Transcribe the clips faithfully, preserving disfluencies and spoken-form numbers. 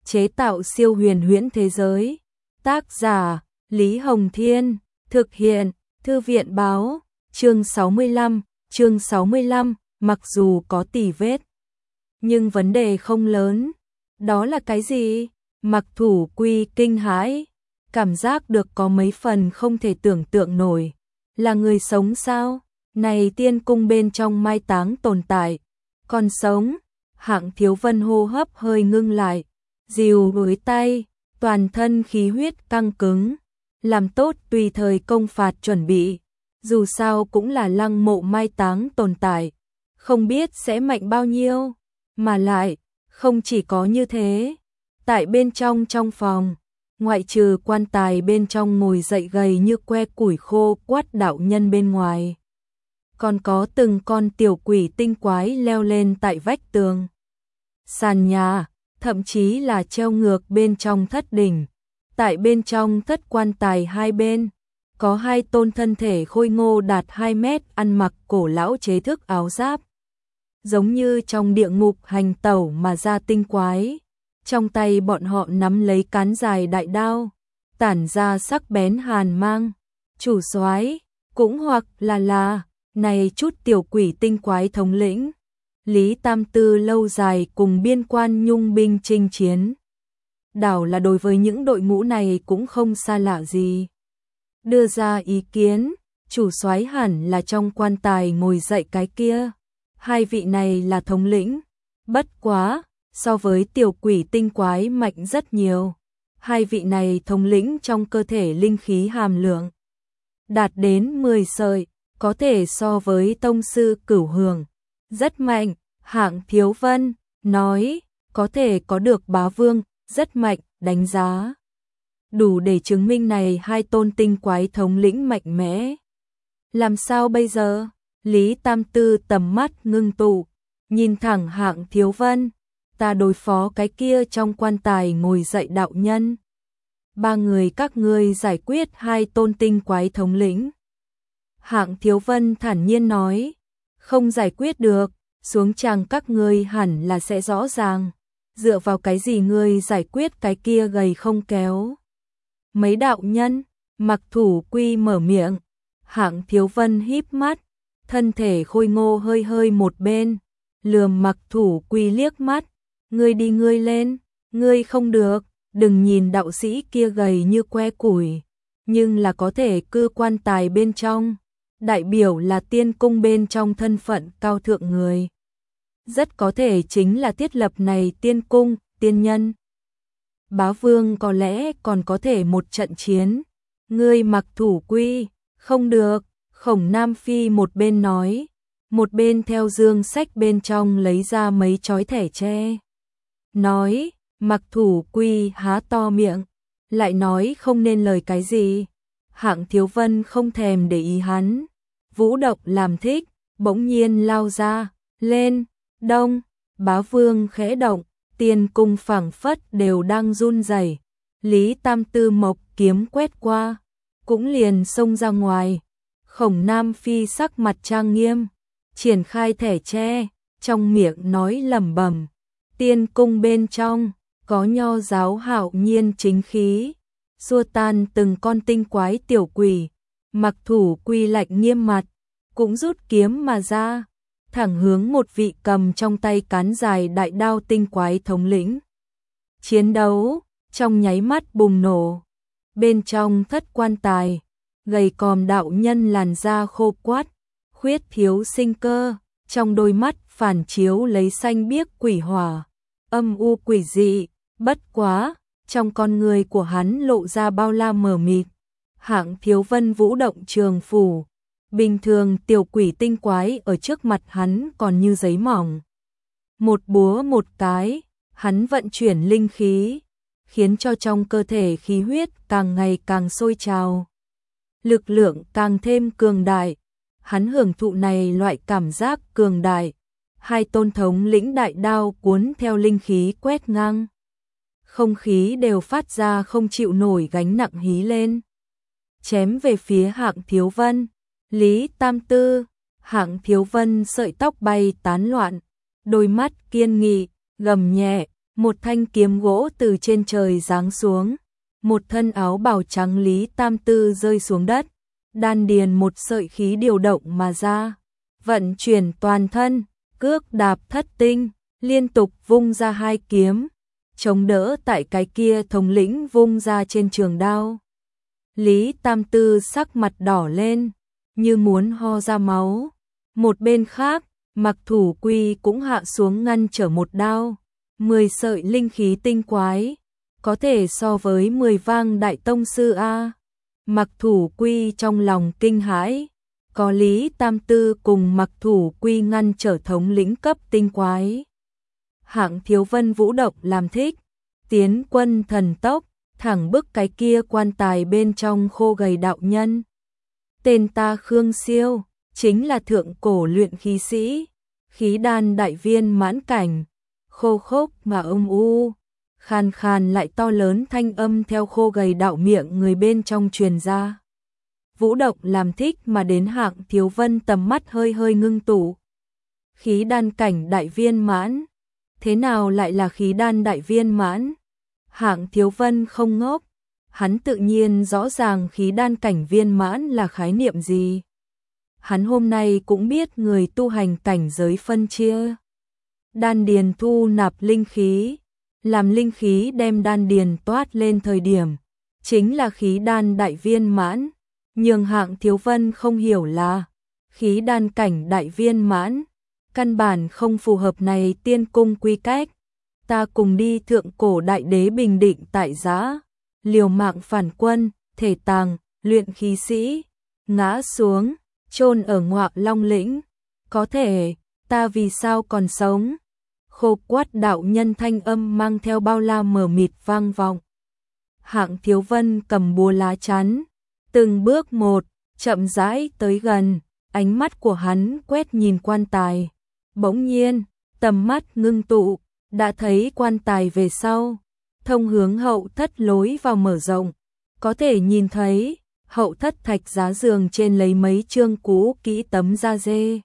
chế tạo siêu huyền huyễn thế giới. Tác giả Lý Hồng Thiên, thực hiện Thư viện Báo, chương sáu mươi lăm, chương sáu mươi lăm, mặc dù có tỉ vết, nhưng vấn đề không lớn. Đó là cái gì? Mặc Thủ Quy kinh hãi, cảm giác được có mấy phần không thể tưởng tượng nổi. Là người sống sao? Này tiên cung bên trong mai táng tồn tại, còn sống? Hạng Thiếu Vân hô hấp hơi ngưng lại, dìu với tay, toàn thân khí huyết căng cứng, làm tốt tùy thời công phạt chuẩn bị. Dù sao cũng là lăng mộ mai táng tồn tại, không biết sẽ mạnh bao nhiêu. Mà lại, không chỉ có như thế, tại bên trong trong phòng, ngoại trừ quan tài bên trong ngồi dậy gầy như que củi khô quát đạo nhân bên ngoài, còn có từng con tiểu quỷ tinh quái leo lên tại vách tường, sàn nhà, thậm chí là treo ngược bên trong thất đỉnh. Tại bên trong thất quan tài hai bên, có hai tôn thân thể khôi ngô đạt hai mét ăn mặc cổ lão chế thức áo giáp, giống như trong địa ngục hành tẩu mà ra tinh quái. Trong tay bọn họ nắm lấy cán dài đại đao, tản ra sắc bén hàn mang. Chủ soái, cũng hoặc là là, này chút tiểu quỷ tinh quái thống lĩnh, Lý Tam Tư lâu dài cùng biên quan nhung binh chinh chiến. Đảo là đối với những đội ngũ này cũng không xa lạ gì. Đưa ra ý kiến, chủ soái hẳn là trong quan tài ngồi dậy cái kia. Hai vị này là thống lĩnh, bất quá, so với tiểu quỷ tinh quái mạnh rất nhiều. Hai vị này thống lĩnh trong cơ thể linh khí hàm lượng đạt đến mười sợi, có thể so với tông sư cửu hường. Rất mạnh, Hạng Thiếu Vân nói, có thể có được bá vương, rất mạnh, đánh giá đủ để chứng minh này hai tôn tinh quái thống lĩnh mạnh mẽ. Làm sao bây giờ? Lý Tam Tư tầm mắt ngưng tụ, nhìn thẳng Hạng Thiếu Vân, ta đối phó cái kia trong quan tài ngồi dậy đạo nhân. Ba người các ngươi giải quyết hai tôn tinh quái thống lĩnh. Hạng Thiếu Vân thản nhiên nói, không giải quyết được, xuống tràng các ngươi hẳn là sẽ rõ ràng. Dựa vào cái gì ngươi giải quyết cái kia gầy không kéo? Mấy đạo nhân, Mặc Thủ Quy mở miệng. Hạng Thiếu Vân híp mắt, thân thể khôi ngô hơi hơi một bên, lườm Mặc Thủ Quy liếc mắt, ngươi đi ngươi lên, ngươi không được, đừng nhìn đạo sĩ kia gầy như que củi, nhưng là có thể cư quan tài bên trong, đại biểu là tiên cung bên trong thân phận cao thượng người. Rất có thể chính là thiết lập này tiên cung, tiên nhân. Bá vương có lẽ còn có thể một trận chiến. Ngươi Mặc Thủ Quy, không được. Khổng Nam Phi một bên nói, một bên theo dương sách bên trong lấy ra mấy chói thẻ tre. Nói, Mặc Thủ Quy há to miệng, lại nói không nên lời cái gì. Hạng Thiếu Vân không thèm để ý hắn, vũ động làm thích, bỗng nhiên lao ra, lên, đông, bá vương khẽ động, tiên cung phảng phất đều đang run rẩy. Lý Tam Tư mộc kiếm quét qua, cũng liền xông ra ngoài. Khổng Nam Phi sắc mặt trang nghiêm, triển khai thẻ tre, trong miệng nói lẩm bẩm, tiên cung bên trong có nho giáo hạo nhiên chính khí, xua tan từng con tinh quái tiểu quỷ. Mặc Thủ Quy lạnh nghiêm mặt, cũng rút kiếm mà ra, thẳng hướng một vị cầm trong tay cán dài đại đao tinh quái thống lĩnh. Chiến đấu trong nháy mắt bùng nổ. Bên trong thất quan tài, gầy còm đạo nhân làn da khô quắt, khuyết thiếu sinh cơ, trong đôi mắt phản chiếu lấy xanh biếc quỷ hỏa, âm u quỷ dị. Bất quá, trong con người của hắn lộ ra bao la mờ mịt. Hạng Thiếu Vân vũ động trường phủ, bình thường tiểu quỷ tinh quái ở trước mặt hắn còn như giấy mỏng. Một búa một cái, hắn vận chuyển linh khí, khiến cho trong cơ thể khí huyết càng ngày càng sôi trào, lực lượng càng thêm cường đại. Hắn hưởng thụ này loại cảm giác cường đại. Hai tôn thống lĩnh đại đao cuốn theo linh khí quét ngang, không khí đều phát ra không chịu nổi gánh nặng hí lên, chém về phía Hạng Thiếu Vân. Lý Tam Tư, Hạng Thiếu Vân sợi tóc bay tán loạn, đôi mắt kiên nghị, gầm nhẹ, Một thanh kiếm gỗ từ trên trời giáng xuống, một thân áo bào trắng Lý Tam Tư rơi xuống đất, đan điền một sợi khí điều động mà ra, vận chuyển toàn thân, cước đạp thất tinh, liên tục vung ra hai kiếm, chống đỡ tại cái kia thống lĩnh vung ra trên trường đao. Lý Tam Tư sắc mặt đỏ lên, như muốn ho ra máu. Một bên khác, Mặc Thủ Quy cũng hạ xuống ngăn trở một đao, mười sợi linh khí tinh quái, có thể so với mười vang đại tông sư a. Mặc Thủ Quy trong lòng kinh hãi, có Lý Tam Tư cùng Mặc Thủ Quy ngăn trở thống lĩnh cấp tinh quái. Hạng Thiếu Vân vũ động làm thích, tiến quân thần tốc, thẳng bức cái kia quan tài bên trong khô gầy đạo nhân. Tên ta Khương Siêu, chính là thượng cổ luyện khí sĩ, khí đan đại viên mãn cảnh, khô khốc mà âm u, khàn khàn lại to lớn thanh âm theo khô gầy đạo miệng người bên trong truyền ra. Vũ động làm thích mà đến Hạng Thiếu Vân tầm mắt hơi hơi ngưng tụ. Khí đan cảnh đại viên mãn, thế nào lại là khí đan đại viên mãn? Hạng Thiếu Vân không ngốc, hắn tự nhiên rõ ràng khí đan cảnh viên mãn là khái niệm gì. Hắn hôm nay cũng biết người tu hành cảnh giới phân chia. Đan điền thu nạp linh khí, làm linh khí đem đan điền toát lên thời điểm, chính là khí đan đại viên mãn. Nhưng Hạng Thiếu Vân không hiểu là khí đan cảnh đại viên mãn, căn bản không phù hợp này tiên cung quy cách. Ta cùng đi thượng cổ đại đế bình định tại giã, liều mạng phản quân, thể tàng, luyện khí sĩ, ngã xuống, chôn ở Ngọa Long lĩnh. Có thể, ta vì sao còn sống? Khô quát đạo nhân thanh âm mang theo bao la mờ mịt vang vọng. Hạng Thiếu Vân cầm búa lá chắn, từng bước một, chậm rãi tới gần, ánh mắt của hắn quét nhìn quan tài. Bỗng nhiên, tầm mắt ngưng tụ, đã thấy quan tài về sau, thông hướng hậu thất lối vào mở rộng, có thể nhìn thấy hậu thất thạch giá giường trên lấy mấy chương cũ kỹ tấm da dê.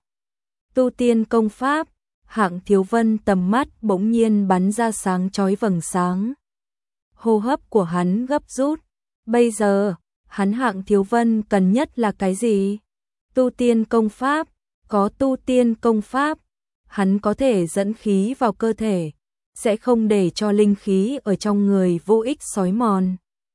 Tu tiên công pháp, Hạng Thiếu Vân tầm mắt bỗng nhiên bắn ra sáng chói vầng sáng. Hô hấp của hắn gấp rút, bây giờ, hắn Hạng Thiếu Vân cần nhất là cái gì? Tu tiên công pháp, có tu tiên công pháp, hắn có thể dẫn khí vào cơ thể, sẽ không để cho linh khí ở trong người vô ích xói mòn.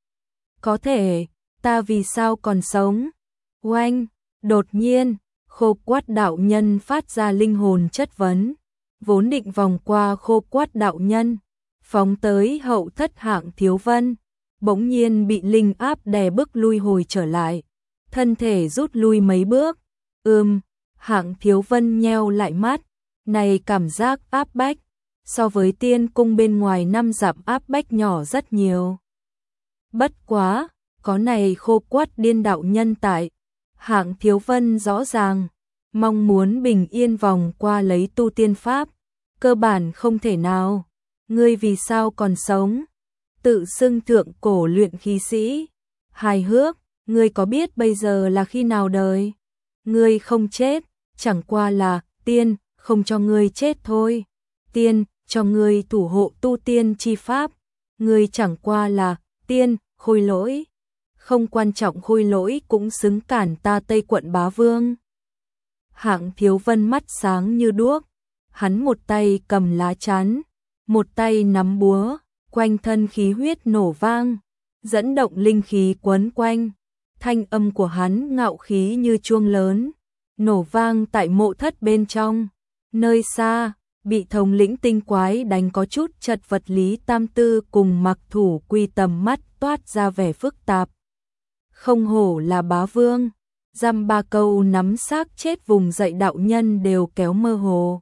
Có thể, ta vì sao còn sống? Oanh, đột nhiên, khô quát đạo nhân phát ra linh hồn chất vấn, vốn định vòng qua khô quát đạo nhân, phóng tới hậu thất Hạng Thiếu Vân, bỗng nhiên bị linh áp đè bức lui hồi trở lại, thân thể rút lui mấy bước. Ừm, Hạng Thiếu Vân nheo lại mắt, này cảm giác áp bách, so với tiên cung bên ngoài năm dặm áp bách nhỏ rất nhiều. Bất quá, có này khô quát điên đạo nhân tại, Hạng Thiếu Vân rõ ràng, mong muốn bình yên vòng qua lấy tu tiên pháp, cơ bản không thể nào. Ngươi vì sao còn sống? Tự xưng thượng cổ luyện khí sĩ. Hài hước, ngươi có biết bây giờ là khi nào đời? Ngươi không chết, chẳng qua là tiên, không cho ngươi chết thôi. Tiên, cho ngươi thủ hộ tu tiên chi pháp. Ngươi chẳng qua là tiên, khôi lỗi. Không quan trọng khôi lỗi cũng xứng cản ta Tây Quận bá vương. Hạng Thiếu Vân mắt sáng như đuốc. Hắn một tay cầm lá chắn, một tay nắm búa, quanh thân khí huyết nổ vang, dẫn động linh khí quấn quanh. Thanh âm của hắn ngạo khí như chuông lớn, nổ vang tại mộ thất bên trong. Nơi xa, bị thống lĩnh tinh quái đánh có chút chật vật Lý Tam Tư cùng Mặc Thủ Quy tầm mắt toát ra vẻ phức tạp. Không hổ là bá vương, dăm ba câu nắm xác chết vùng dậy đạo nhân đều kéo mơ hồ.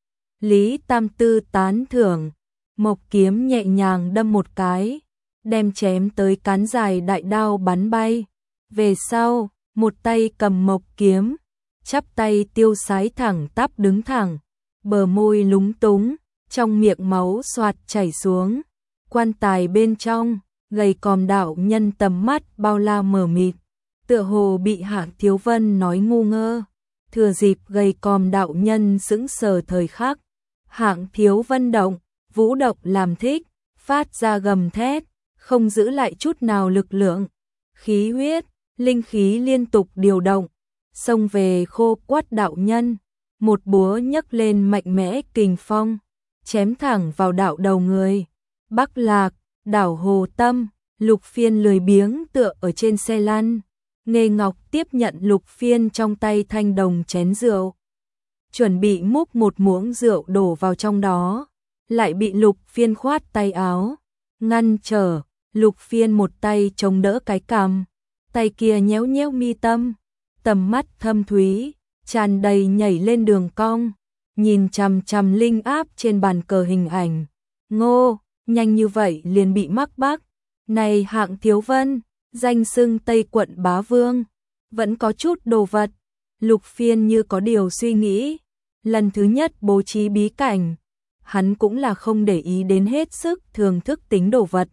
Lý Tam Tư tán thưởng, mộc kiếm nhẹ nhàng đâm một cái, đem chém tới cán dài đại đao bắn bay. Về sau, một tay cầm mộc kiếm, chắp tay tiêu sái thẳng tắp đứng thẳng, bờ môi lúng túng, trong miệng máu xoạt chảy xuống. Quan tài bên trong, gầy còm đạo nhân tầm mắt bao la mờ mịt, tựa hồ bị Hạng Thiếu Vân nói ngu ngơ. Thừa dịp gầy còm đạo nhân sững sờ thời khắc, Hạng Thiếu Vân động, vũ động làm thích, phát ra gầm thét, không giữ lại chút nào lực lượng, khí huyết, linh khí liên tục điều động, xông về Khô Quắt đạo nhân, một búa nhấc lên mạnh mẽ kình phong, chém thẳng vào đạo đầu người. Bắc Lạc, đảo Hồ Tâm, Lục Phiên lười biếng tựa ở trên xe lăn, Nghê Ngọc tiếp nhận Lục Phiên trong tay thanh đồng chén rượu, chuẩn bị múc một muỗng rượu đổ vào trong đó, lại bị Lục Phiên khoát tay áo, ngăn trở. Lục Phiên một tay chống đỡ cái cằm, tay kia nhéo nhéo mi tâm, tầm mắt thâm thúy, tràn đầy nhảy lên đường cong, nhìn chằm chằm linh áp trên bàn cờ hình ảnh. Ngô, nhanh như vậy liền bị mắc bác. Này Hạng Thiếu Vân, danh xưng Tây quận bá vương, vẫn có chút đồ vật. Lục Phiên như có điều suy nghĩ, lần thứ nhất bố trí bí cảnh, hắn cũng là không để ý đến hết sức thưởng thức tính đồ vật.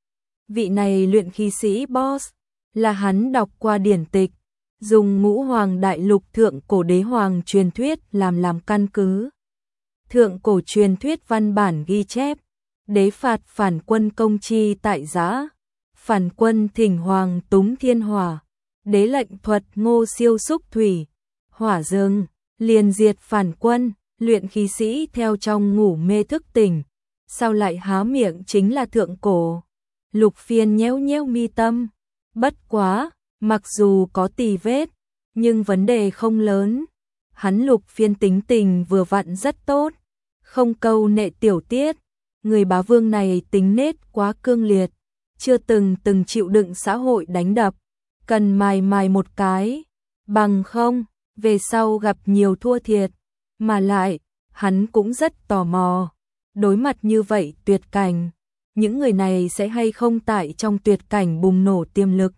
Vị này luyện khí sĩ boss, là hắn đọc qua điển tịch, dùng Ngũ Hoàng Đại Lục thượng cổ đế hoàng truyền thuyết làm làm căn cứ. Thượng cổ truyền thuyết văn bản ghi chép, đế phạt phản quân công chi tại giã, phản quân thỉnh hoàng túng thiên hỏa, đế lệnh thuật ngô siêu xúc thủy, hỏa dương, liền diệt phản quân. Luyện khí sĩ theo trong ngủ mê thức tỉnh, sao lại há miệng chính là thượng cổ. Lục Phiên nhéo nhéo mi tâm, bất quá, mặc dù có tì vết, nhưng vấn đề không lớn. Hắn Lục Phiên tính tình vừa vặn rất tốt, không câu nệ tiểu tiết, người bá vương này tính nết quá cương liệt, chưa từng từng chịu đựng xã hội đánh đập, cần mài mài một cái, bằng không, về sau gặp nhiều thua thiệt. Mà lại, hắn cũng rất tò mò, đối mặt như vậy tuyệt cảnh, những người này sẽ hay không tại trong tuyệt cảnh bùng nổ tiềm lực.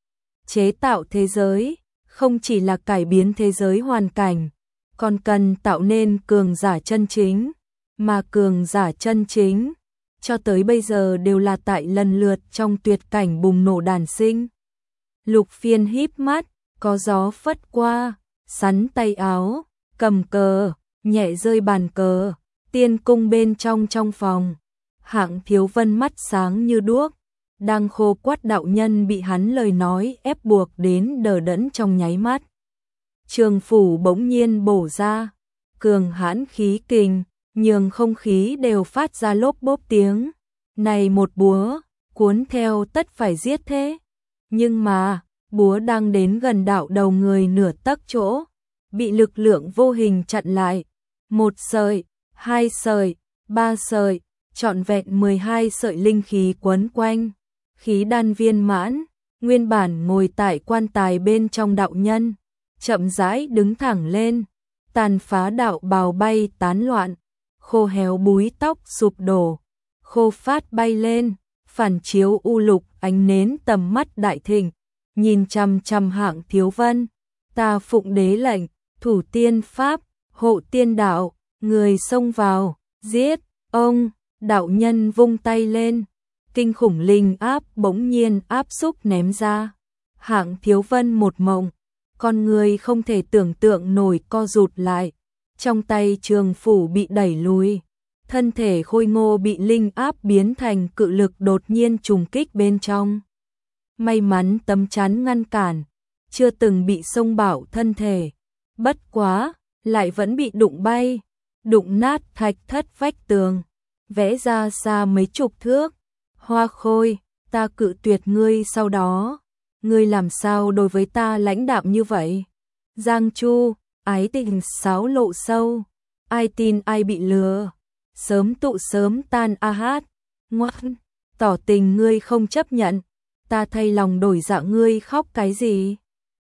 Chế tạo thế giới, không chỉ là cải biến thế giới hoàn cảnh, còn cần tạo nên cường giả chân chính, mà cường giả chân chính, cho tới bây giờ đều là tại lần lượt trong tuyệt cảnh bùng nổ đản sinh. Lục Phiên híp mắt, có gió phất qua, sắn tay áo, cầm cờ, nhẹ rơi bàn cờ, tiên cung bên trong trong phòng. Hạng Thiếu Vân mắt sáng như đuốc, đang Khô Quắt đạo nhân bị hắn lời nói ép buộc đến đờ đẫn trong nháy mắt. Trường phủ bỗng nhiên bổ ra, cường hãn khí kình, nhường không khí đều phát ra lốp bốp tiếng. Này một búa, cuốn theo tất phải giết thế. Nhưng mà, búa đang đến gần đạo đầu người nửa tấc chỗ, bị lực lượng vô hình chặn lại. Một sợi, hai sợi, ba sợi, trọn vẹn mười hai sợi linh khí quấn quanh. Khí đan viên mãn, nguyên bản ngồi tại quan tài bên trong đạo nhân, chậm rãi đứng thẳng lên, tàn phá đạo bào bay tán loạn, khô héo búi tóc sụp đổ, khô phát bay lên, phản chiếu u lục ánh nến tầm mắt đại thịnh, nhìn chằm chằm Hạng Thiếu Vân. Ta phụng đế lệnh, thủ tiên pháp, hộ tiên đạo, người xông vào, giết, ông, đạo nhân vung tay lên, kinh khủng linh áp bỗng nhiên áp xúc ném ra. Hạng Thiếu Vân một mộng, con người không thể tưởng tượng nổi co rụt lại, trong tay trường phủ bị đẩy lùi, thân thể khôi ngô bị linh áp biến thành cự lực đột nhiên trùng kích bên trong. May mắn tấm chắn ngăn cản, chưa từng bị xông bảo thân thể, bất quá, lại vẫn bị đụng bay, đụng nát thạch thất vách tường, vẽ ra xa mấy chục thước. Hoa Khôi, ta cự tuyệt ngươi sau đó, ngươi làm sao đối với ta lãnh đạm như vậy? Giang Chu, ái tình sáo lộ sâu, ai tin ai bị lừa, sớm tụ sớm tan a hát, ngoan, tỏ tình ngươi không chấp nhận, ta thay lòng đổi dạ ngươi khóc cái gì?